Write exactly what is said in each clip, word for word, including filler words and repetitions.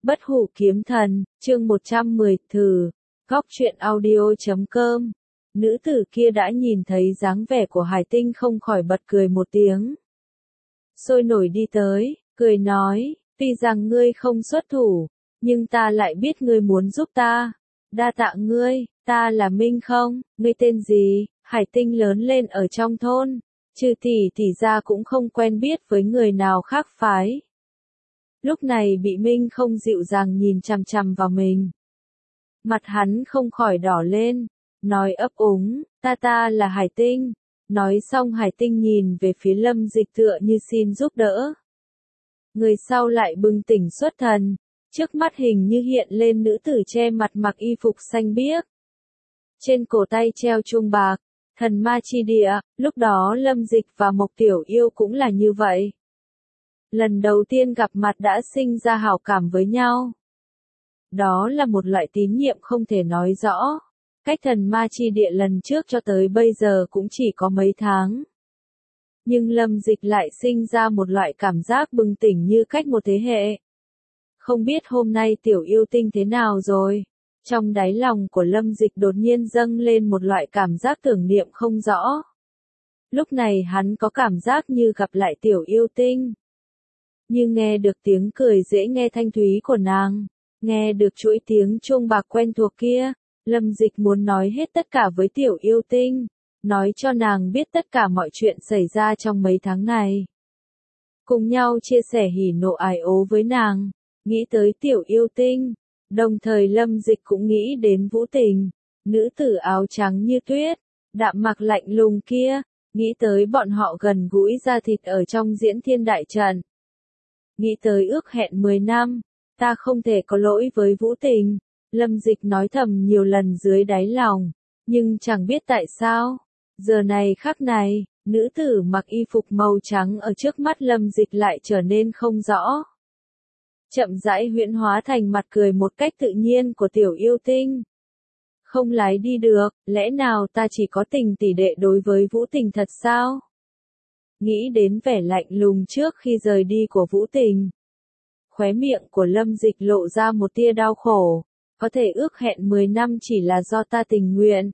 Bất hủ kiếm thần, chương một trăm mười, thử, góc truyện audio.com. Nữ tử kia đã nhìn thấy dáng vẻ của Hải Tinh không khỏi bật cười một tiếng. Sôi nổi đi tới, cười nói, tuy rằng ngươi không xuất thủ, nhưng ta lại biết ngươi muốn giúp ta. Đa tạ ngươi, ta là Minh không, ngươi tên gì? Hải Tinh lớn lên ở trong thôn, trừ tỷ tỷ ra cũng không quen biết với người nào khác phái. Lúc này bị Minh không dịu dàng nhìn chằm chằm vào mình. Mặt hắn không khỏi đỏ lên, nói ấp úng, ta ta là Hải Tinh. Nói xong Hải Tinh nhìn về phía Lâm Dịch tựa như xin giúp đỡ. Người sau lại bừng tỉnh xuất thần, trước mắt hình như hiện lên nữ tử che mặt mặc y phục xanh biếc. Trên cổ tay treo chuông bạc, thần ma chi địa, lúc đó Lâm Dịch và Mộc Tiểu Yêu cũng là như vậy. Lần đầu tiên gặp mặt đã sinh ra hảo cảm với nhau. Đó là một loại tín nhiệm không thể nói rõ. Cách thần ma chi địa lần trước cho tới bây giờ cũng chỉ có mấy tháng. Nhưng Lâm Dịch lại sinh ra một loại cảm giác bừng tỉnh như cách một thế hệ. Không biết hôm nay Tiểu Yêu Tinh thế nào rồi? Trong đáy lòng của Lâm Dịch đột nhiên dâng lên một loại cảm giác tưởng niệm không rõ. Lúc này hắn có cảm giác như gặp lại Tiểu Yêu Tinh. Như nghe được tiếng cười dễ nghe thanh thúy của nàng, nghe được chuỗi tiếng chuông bạc quen thuộc kia, Lâm Dịch muốn nói hết tất cả với Tiểu Yêu Tinh, nói cho nàng biết tất cả mọi chuyện xảy ra trong mấy tháng này. Cùng nhau chia sẻ hỉ nộ ái ố với nàng, nghĩ tới Tiểu Yêu Tinh, đồng thời Lâm Dịch cũng nghĩ đến Vũ Tình, nữ tử áo trắng như tuyết, đạm mạc lạnh lùng kia, nghĩ tới bọn họ gần gũi da thịt ở trong diễn thiên đại trận. Nghĩ tới ước hẹn mười năm, ta không thể có lỗi với Vũ Tình, Lâm Dịch nói thầm nhiều lần dưới đáy lòng, nhưng chẳng biết tại sao, giờ này khắc này, nữ tử mặc y phục màu trắng ở trước mắt Lâm Dịch lại trở nên không rõ. Chậm rãi huyễn hóa thành mặt cười một cách tự nhiên của Tiểu Yêu Tinh. Không lái đi được, lẽ nào ta chỉ có tình tỷ đệ đối với Vũ Tình thật sao? Nghĩ đến vẻ lạnh lùng trước khi rời đi của Vũ Tình. Khóe miệng của Lâm Dịch lộ ra một tia đau khổ, có thể ước hẹn mười năm chỉ là do ta tình nguyện.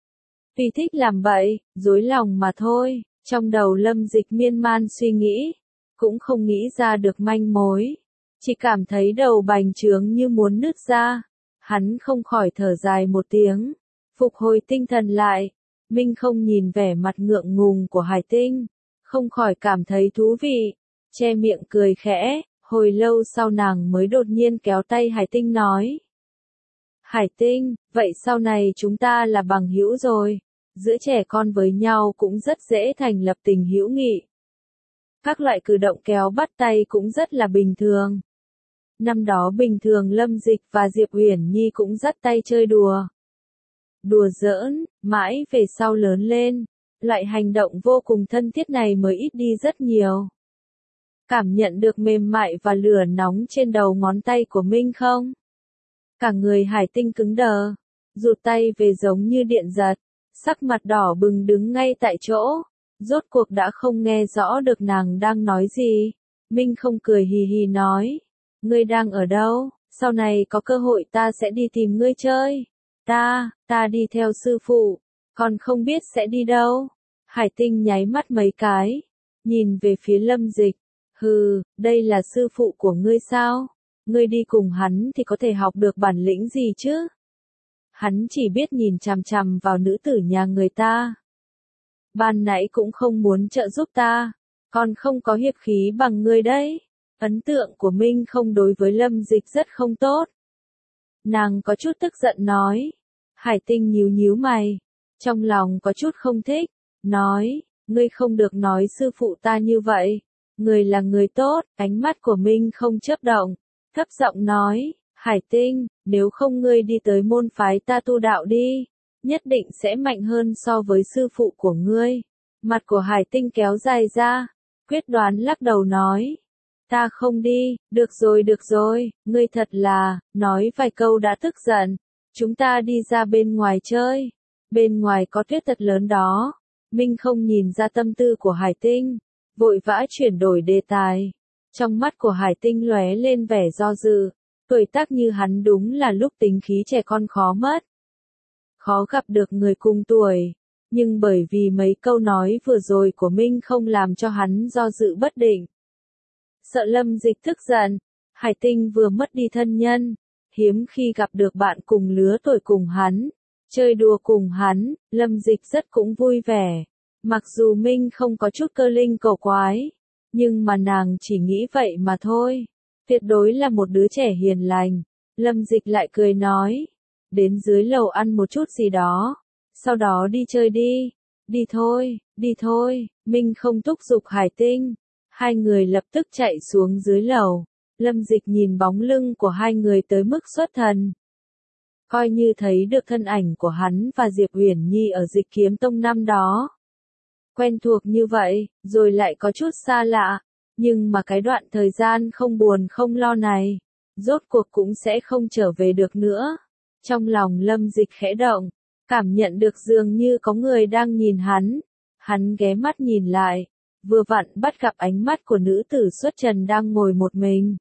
Vì thích làm bậy, dối lòng mà thôi, trong đầu Lâm Dịch miên man suy nghĩ, cũng không nghĩ ra được manh mối, chỉ cảm thấy đầu bành trướng như muốn nứt ra, hắn không khỏi thở dài một tiếng, phục hồi tinh thần lại, Minh không nhìn vẻ mặt ngượng ngùng của Hải Tinh. Không khỏi cảm thấy thú vị, che miệng cười khẽ, hồi lâu sau nàng mới đột nhiên kéo tay Hải Tinh nói. Hải Tinh, vậy sau này chúng ta là bằng hữu rồi, giữa trẻ con với nhau cũng rất dễ thành lập tình hữu nghị. Các loại cử động kéo bắt tay cũng rất là bình thường. Năm đó bình thường Lâm Dịch và Diệp Uyển Nhi cũng dắt tay chơi đùa. Đùa giỡn, mãi về sau lớn lên. Loại hành động vô cùng thân thiết này mới ít đi rất nhiều. Cảm nhận được mềm mại và lửa nóng trên đầu ngón tay của Minh không? Cả người Hải Tinh cứng đờ, rụt tay về giống như điện giật, sắc mặt đỏ bừng đứng ngay tại chỗ, rốt cuộc đã không nghe rõ được nàng đang nói gì. Minh không cười hì hì nói, ngươi đang ở đâu, sau này có cơ hội ta sẽ đi tìm ngươi chơi. Ta, ta đi theo sư phụ. Còn không biết sẽ đi đâu. Hải Tinh nháy mắt mấy cái, nhìn về phía Lâm Dịch, hừ, đây là sư phụ của ngươi sao? Ngươi đi cùng hắn thì có thể học được bản lĩnh gì chứ? Hắn chỉ biết nhìn chằm chằm vào nữ tử nhà người ta. Ban nãy cũng không muốn trợ giúp ta, còn không có hiệp khí bằng ngươi đấy. Ấn tượng của Minh không đối với Lâm Dịch rất không tốt. Nàng có chút tức giận nói. Hải Tinh nhíu nhíu mày. Trong lòng có chút không thích, nói, ngươi không được nói sư phụ ta như vậy, người là người tốt, ánh mắt của Minh không chớp động, thấp giọng nói, Hải Tinh, nếu không ngươi đi tới môn phái ta tu đạo đi, nhất định sẽ mạnh hơn so với sư phụ của ngươi. Mặt của Hải Tinh kéo dài ra, quyết đoán lắc đầu nói, ta không đi, được rồi được rồi, ngươi thật là, nói vài câu đã tức giận, chúng ta đi ra bên ngoài chơi. Bên ngoài có tuyết thật lớn đó. Minh không nhìn ra tâm tư của Hải Tinh, vội vã chuyển đổi đề tài. Trong mắt của Hải Tinh lóe lên vẻ do dự. Tuổi tác như hắn đúng là lúc tính khí trẻ con khó mất. Khó gặp được người cùng tuổi, nhưng bởi vì mấy câu nói vừa rồi của Minh không làm cho hắn do dự bất định. Sợ Lâm Dịch tức giận, Hải Tinh vừa mất đi thân nhân, hiếm khi gặp được bạn cùng lứa tuổi cùng hắn, chơi đùa cùng hắn, Lâm Dịch rất cũng vui vẻ. Mặc dù Minh không có chút cơ linh cầu quái, nhưng mà nàng chỉ nghĩ vậy mà thôi. Tuyệt đối là một đứa trẻ hiền lành. Lâm Dịch lại cười nói, đến dưới lầu ăn một chút gì đó, sau đó đi chơi đi. Đi thôi, đi thôi, Minh không thúc giục Hải Tinh. Hai người lập tức chạy xuống dưới lầu. Lâm Dịch nhìn bóng lưng của hai người tới mức xuất thần. Coi như thấy được thân ảnh của hắn và Diệp Uyển Nhi ở Dịch Kiếm Tông năm đó. Quen thuộc như vậy, rồi lại có chút xa lạ, nhưng mà cái đoạn thời gian không buồn không lo này, rốt cuộc cũng sẽ không trở về được nữa. Trong lòng Lâm Dịch khẽ động, cảm nhận được dường như có người đang nhìn hắn, hắn ghé mắt nhìn lại, vừa vặn bắt gặp ánh mắt của nữ tử xuất trần đang ngồi một mình.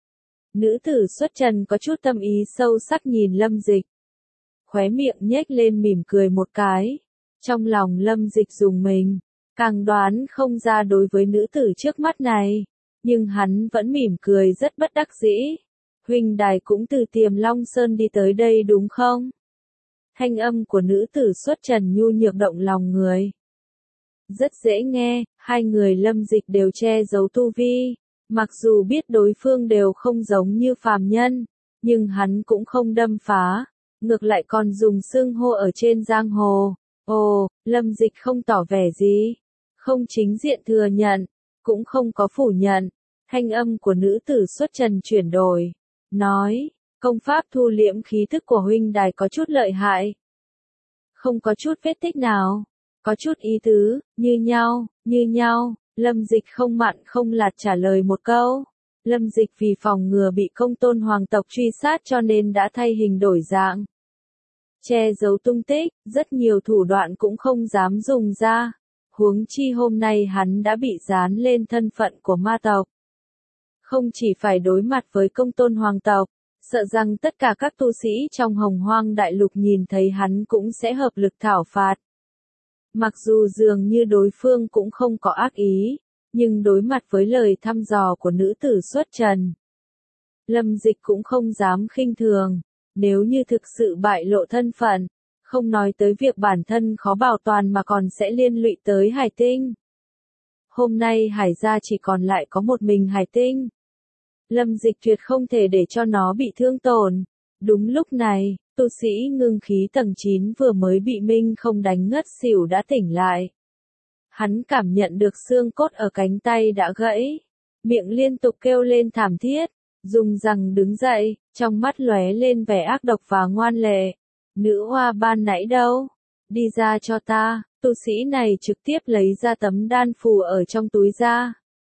Nữ tử xuất trần có chút tâm ý sâu sắc nhìn Lâm Dịch, khóe miệng nhếch lên mỉm cười một cái. Trong lòng Lâm Dịch rùng mình, càng đoán không ra đối với nữ tử trước mắt này, nhưng hắn vẫn mỉm cười rất bất đắc dĩ. Huynh đài cũng từ Tiềm Long Sơn đi tới đây đúng không? Thanh âm của nữ tử xuất trần nhu nhược động lòng người. Rất dễ nghe, hai người Lâm Dịch đều che giấu tu vi, mặc dù biết đối phương đều không giống như phàm nhân, nhưng hắn cũng không đâm phá, ngược lại còn dùng xưng hô ở trên giang hồ. Ồ, Lâm Dịch không tỏ vẻ gì, không chính diện thừa nhận, cũng không có phủ nhận. Thanh âm của nữ tử xuất trần chuyển đổi, nói, công pháp thu liễm khí thức của huynh đài có chút lợi hại. Không có chút vết tích nào, có chút ý tứ, như nhau, như nhau. Lâm Dịch không mặn không lạt trả lời một câu. Lâm Dịch vì phòng ngừa bị Công Tôn hoàng tộc truy sát cho nên đã thay hình đổi dạng, che giấu tung tích, rất nhiều thủ đoạn cũng không dám dùng ra. Huống chi hôm nay hắn đã bị dán lên thân phận của ma tộc. Không chỉ phải đối mặt với Công Tôn hoàng tộc, sợ rằng tất cả các tu sĩ trong Hồng Hoang Đại Lục nhìn thấy hắn cũng sẽ hợp lực thảo phạt. Mặc dù dường như đối phương cũng không có ác ý, nhưng đối mặt với lời thăm dò của nữ tử xuất trần, Lâm Dịch cũng không dám khinh thường. Nếu như thực sự bại lộ thân phận, không nói tới việc bản thân khó bảo toàn mà còn sẽ liên lụy tới Hải Tinh. Hôm nay Hải gia chỉ còn lại có một mình Hải Tinh. Lâm Dịch tuyệt không thể để cho nó bị thương tổn. Đúng lúc này, tu sĩ ngưng khí tầng chín vừa mới bị Minh không đánh ngất xỉu đã tỉnh lại. Hắn cảm nhận được xương cốt ở cánh tay đã gãy, miệng liên tục kêu lên thảm thiết, dùng rằng đứng dậy, trong mắt lóe lên vẻ ác độc và ngoan lệ. Nữ hoa ban nãy đâu? Đi ra cho ta. Tu sĩ này trực tiếp lấy ra tấm đan phù ở trong túi ra.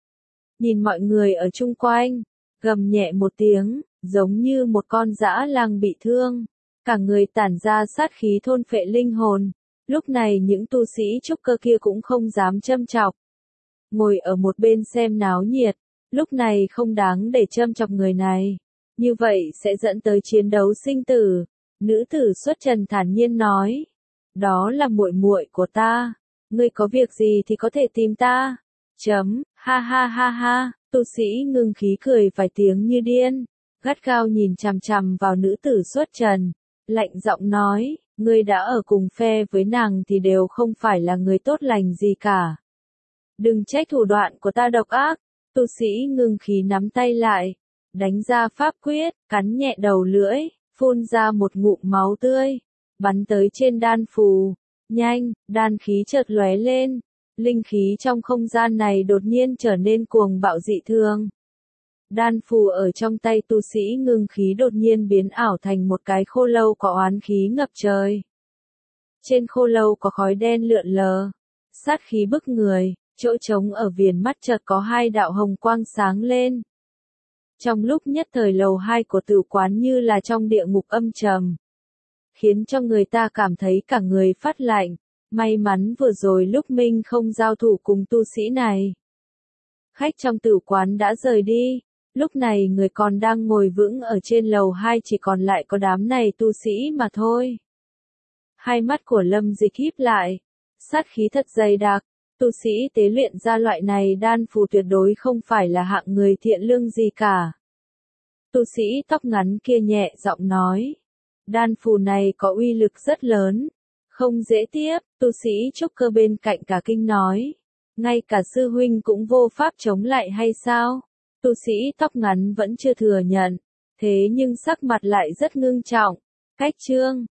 Nhìn mọi người ở chung quanh, gầm nhẹ một tiếng, giống như một con dã lang bị thương. Cả người tản ra sát khí thôn phệ linh hồn. Lúc này những tu sĩ trúc cơ kia cũng không dám châm chọc. Ngồi ở một bên xem náo nhiệt, lúc này không đáng để châm chọc người này. Như vậy sẽ dẫn tới chiến đấu sinh tử. Nữ tử xuất trần thản nhiên nói. Đó là muội muội của ta. Ngươi có việc gì thì có thể tìm ta. Chấm, ha ha ha ha, tu sĩ ngưng khí cười vài tiếng như điên. Gắt gao nhìn chằm chằm vào nữ tử xuất trần. Lạnh giọng nói, ngươi đã ở cùng phe với nàng thì đều không phải là người tốt lành gì cả. Đừng trách thủ đoạn của ta độc ác. Tu sĩ ngưng khí nắm tay lại, đánh ra pháp quyết, cắn nhẹ đầu lưỡi, phun ra một ngụm máu tươi, bắn tới trên đan phù. Nhanh, đan khí chợt lóe lên, linh khí trong không gian này đột nhiên trở nên cuồng bạo dị thường. Đan phù ở trong tay tu sĩ ngưng khí đột nhiên biến ảo thành một cái khô lâu có oán khí ngập trời. Trên khô lâu có khói đen lượn lờ, sát khí bức người, chỗ trống ở viền mắt chợt có hai đạo hồng quang sáng lên. Trong lúc nhất thời lầu hai của tử quán như là trong địa ngục âm trầm, khiến cho người ta cảm thấy cả người phát lạnh. May mắn vừa rồi lúc Minh không giao thủ cùng tu sĩ này, khách trong tử quán đã rời đi, Lúc này người còn đang ngồi vững ở trên lầu hai, chỉ còn lại có đám này tu sĩ mà thôi. Hai mắt của Lâm Dịch híp lại, sát khí thật dày đặc, tu sĩ tế luyện ra loại này đan phù tuyệt đối không phải là hạng người thiện lương gì cả. Tu sĩ tóc ngắn kia nhẹ giọng nói, đan phù này có uy lực rất lớn, không dễ tiếp. Tu sĩ trúc cơ bên cạnh cả kinh nói, ngay cả sư huynh cũng vô pháp chống lại hay sao? Tu sĩ tóc ngắn vẫn chưa thừa nhận, thế nhưng sắc mặt lại rất ngưng trọng. Cách chương